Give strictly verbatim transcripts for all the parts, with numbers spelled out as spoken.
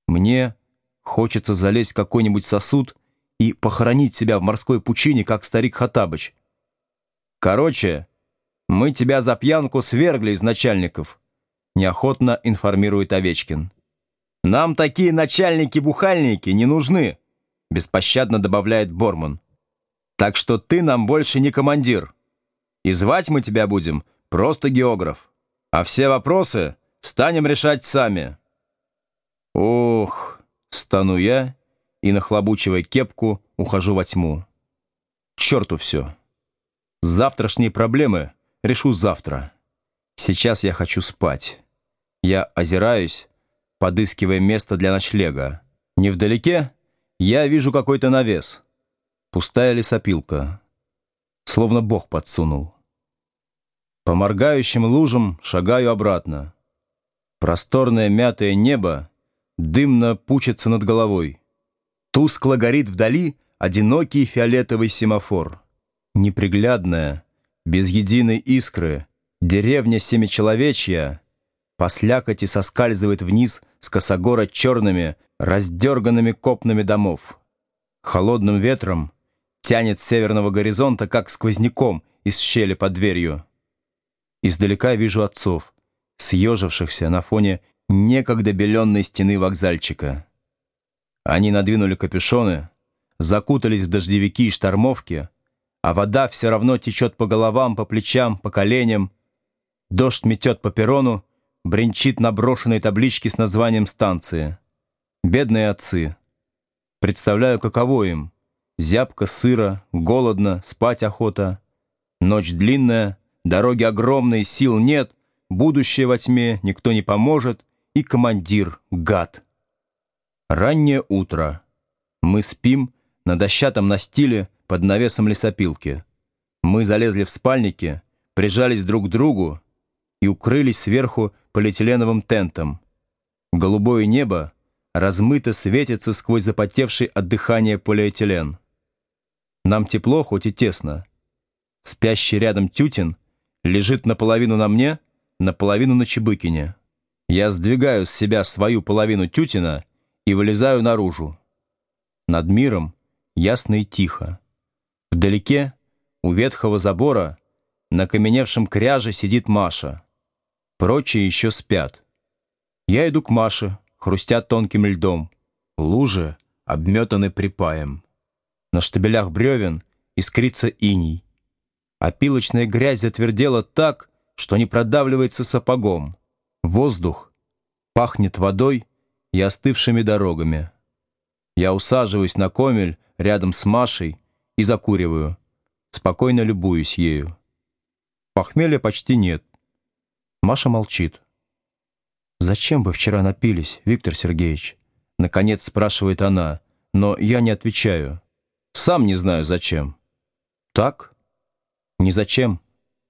Мне хочется залезть в какой-нибудь сосуд и похоронить себя в морской пучине, как старик Хоттабыч. Короче, мы тебя за пьянку свергли из начальников, неохотно информирует Овечкин. Нам такие начальники-бухальники не нужны, беспощадно добавляет Борман. Так что ты нам больше не командир. И звать мы тебя будем просто географ. А все вопросы станем решать сами. Ох, стану я и, нахлобучивая кепку, ухожу во тьму. К черту все. Завтрашние проблемы решу завтра. Сейчас я хочу спать. Я озираюсь, подыскивая место для ночлега. Невдалеке я вижу какой-то навес. Пустая лесопилка. Словно Бог подсунул. По моргающим лужам шагаю обратно. Просторное мятое небо дымно пучится над головой. Тускло горит вдали одинокий фиолетовый семафор. Неприглядная, без единой искры, деревня Семичеловечья по слякоти соскальзывает вниз с косогора черными, раздерганными копнами домов. Холодным ветром тянет с северного горизонта, как сквозняком из щели под дверью. Издалека вижу отцов, съежившихся на фоне некогда беленной стены вокзальчика. Они надвинули капюшоны, закутались в дождевики и штормовки, а вода все равно течет по головам, по плечам, по коленям. Дождь метет по перрону, бренчит на брошенной табличке с названием станции. Бедные отцы. Представляю, каково им. Зябко, сыро, голодно, спать охота. Ночь длинная, дороги огромные, сил нет, будущее во тьме, никто не поможет, и командир — гад. Раннее утро. Мы спим на дощатом настиле под навесом лесопилки. Мы залезли в спальники, прижались друг к другу и укрылись сверху полиэтиленовым тентом. Голубое небо размыто светится сквозь запотевший от дыхания полиэтилен. Нам тепло, хоть и тесно. Спящий рядом Тютин лежит наполовину на мне, наполовину на Чебыкине. Я сдвигаю с себя свою половину Тютина и вылезаю наружу. Над миром ясно и тихо. Вдалеке, у ветхого забора, на каменевшем кряже сидит Маша. Прочие еще спят. Я иду к Маше, хрустя тонким льдом. Лужи обметаны припаем. На штабелях бревен искрится иней. Опилочная грязь затвердела так, что не продавливается сапогом. Воздух пахнет водой и остывшими дорогами. Я усаживаюсь на комель рядом с Машей и закуриваю. Спокойно любуюсь ею. Похмелья почти нет. Маша молчит. «Зачем вы вчера напились, Виктор Сергеевич?» Наконец спрашивает она, но я не отвечаю. Сам не знаю, зачем. Так? Ни зачем.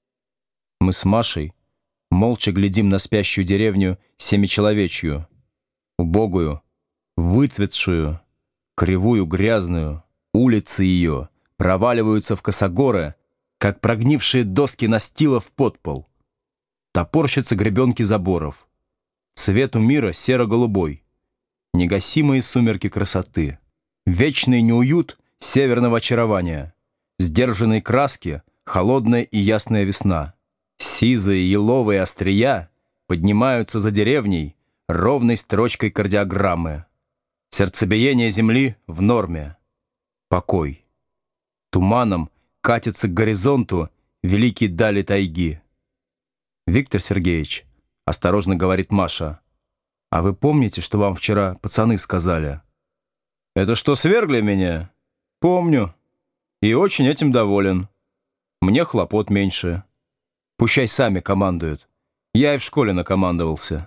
Мы с Машей молча глядим на спящую деревню Семичеловечью. Убогую, выцветшую, кривую, грязную. Улицы ее проваливаются в косогоры, как прогнившие доски настила в подпол. Топорщатся гребенки заборов. Цвет у мира серо-голубой. Негасимые сумерки красоты. Вечный неуют северного очарования. Сдержанные краски, холодная и ясная весна. Сизые еловые острия поднимаются за деревней ровной строчкой кардиограммы. Сердцебиение земли в норме. Покой. Туманом катятся к горизонту великие дали тайги. «Виктор Сергеевич», — осторожно говорит Маша, «а вы помните, что вам вчера пацаны сказали?» «Это что, свергли меня?» «Помню. И очень этим доволен. Мне хлопот меньше. Пущай сами командуют. Я и в школе накомандовался».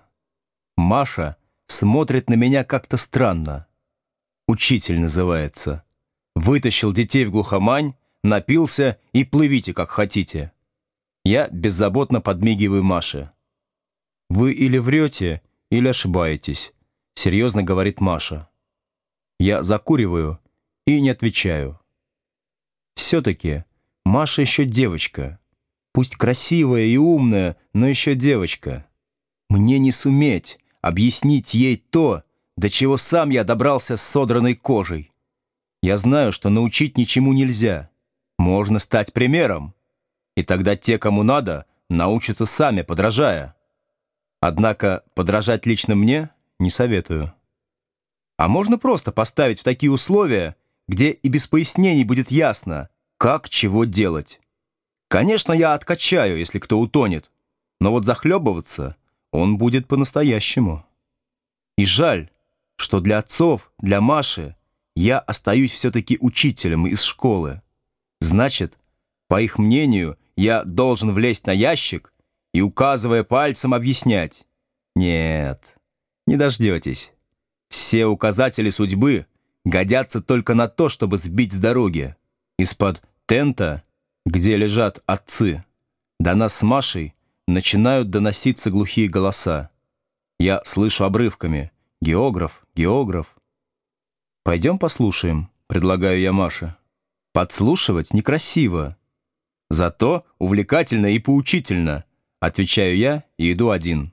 Маша смотрит на меня как-то странно. «Учитель» называется. Вытащил детей в глухомань, напился и плывите, как хотите. Я беззаботно подмигиваю Маше. «Вы или врете, или ошибаетесь», — серьезно говорит Маша. Я закуриваю и не отвечаю. Все-таки Маша еще девочка. Пусть красивая и умная, но еще девочка. Мне не суметь объяснить ей то, до чего сам я добрался с содранной кожей. Я знаю, что научить ничему нельзя. Можно стать примером. И тогда те, кому надо, научатся сами, подражая. Однако подражать лично мне не советую. А можно просто поставить в такие условия, где и без пояснений будет ясно, как чего делать. Конечно, я откачаю, если кто утонет, но вот захлебываться он будет по-настоящему. И жаль, что для отцов, для Маши я остаюсь все-таки учителем из школы. Значит, по их мнению, я должен влезть на ящик и, указывая пальцем, объяснять. Нет, не дождетесь. Все указатели судьбы годятся только на то, чтобы сбить с дороги. Из-под тента, где лежат отцы, до нас с Машей начинают доноситься глухие голоса. Я слышу обрывками: «Географ, географ». «Пойдем послушаем», — предлагаю я Маше. «Подслушивать некрасиво. Зато увлекательно и поучительно», — отвечаю я и иду один.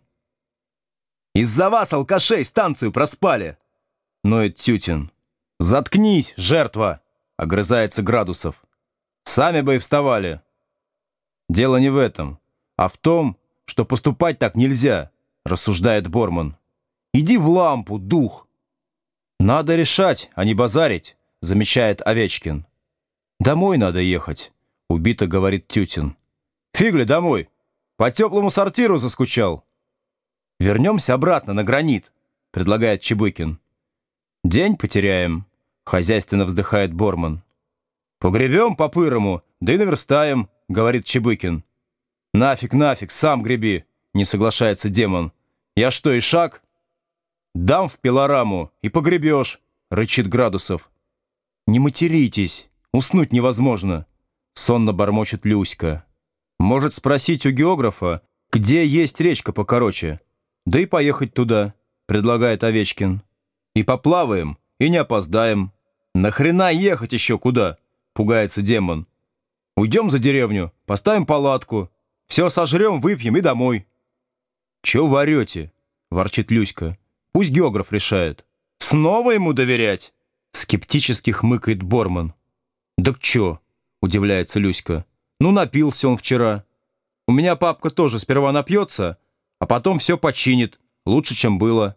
«Из-за вас, алкашей, станцию проспали!» — ноет Тютин. «Заткнись, жертва!» — огрызается Градусов. «Сами бы и вставали». «Дело не в этом, а в том, что поступать так нельзя», — рассуждает Борман. «Иди в лампу, дух!» «Надо решать, а не базарить», — замечает Овечкин. «Домой надо ехать», — убито говорит Тютин. «Фигли домой! По теплому сортиру заскучал». «Вернемся обратно на гранит», — предлагает Чебыкин. «День потеряем», — хозяйственно вздыхает Борман. «Погребем по-пырому, да и наверстаем», — говорит Чебыкин. «Нафиг, нафиг, сам греби», — не соглашается Демон. «Я что, и шаг?» «Дам в пилораму и погребешь», — рычит Градусов. «Не материтесь, уснуть невозможно», — сонно бормочет Люська. «Может спросить у географа, где есть речка покороче? Да и поехать туда», — предлагает Овечкин. «И поплаваем, и не опоздаем». «Нахрена ехать еще куда?» — пугается Демон. «Уйдем за деревню, поставим палатку, все сожрем, выпьем и домой». «Че варете?» — ворчит Люська. «Пусть географ решает». «Снова ему доверять?» — скептически хмыкает Борман. «Да к чё?» — удивляется Люська. «Ну, напился он вчера. У меня папка тоже сперва напьется, а потом все починит, лучше, чем было».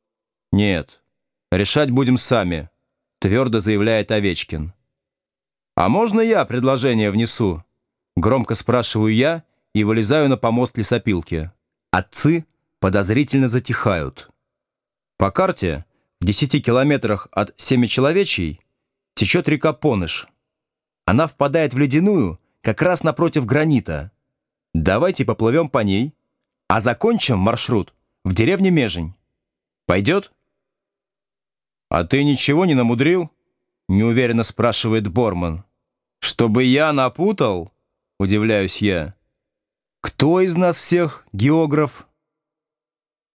«Нет, решать будем сами», — твердо заявляет Овечкин. «А можно я предложение внесу?» — громко спрашиваю я и вылезаю на помост лесопилки. Отцы подозрительно затихают. По карте в десяти километрах от Семичеловечьей течет река Поныш. Она впадает в ледяную как раз напротив гранита. Давайте поплывем по ней, а закончим маршрут в деревне Межень. Пойдет? «А ты ничего не намудрил?» — неуверенно спрашивает Борман. «Чтобы я напутал?» — удивляюсь я. «Кто из нас всех географ?»